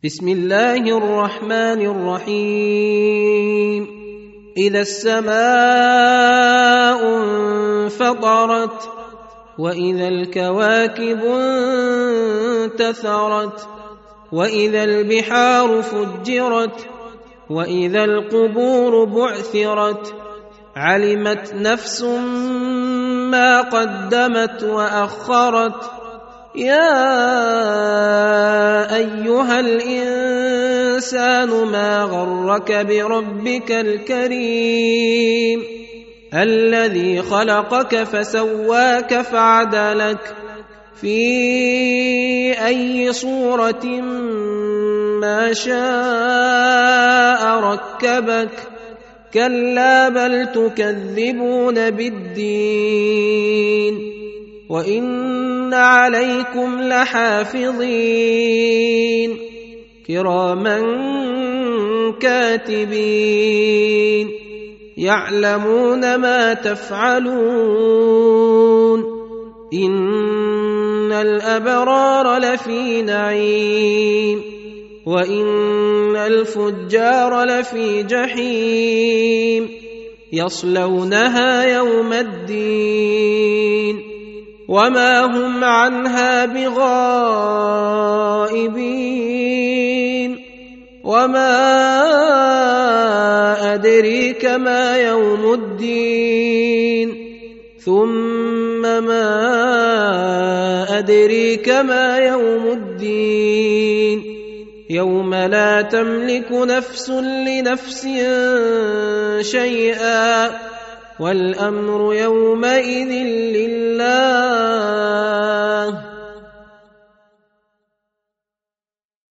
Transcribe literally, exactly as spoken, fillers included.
بسم الله الرحمن الرحيم إذا السماء انفطرت وإذا الكواكب انتثرت وإذا البحار فجرت وإذا القبور بعثرت علمت نفس ما قدمت وأخرت يا أيها الإنسان ما غرك بربك الكريم الذي خلقك فسواك فعدلك في أي صورة ما شاء ركبك كلا بل تكذبون بالدين وإن عليكم لحافظين كراما كاتبين يعلمون ما تفعلون إن الأبرار لفي نعيم وإن الفجار لفي جحيم يصلونها يوم الدين وما هم عنها بغائبين وما أدريك ما يوم الدين ثم ما أدريك ما يوم الدين يوم لا تملك نفس لنفس شيئا والأمر يومئذ لله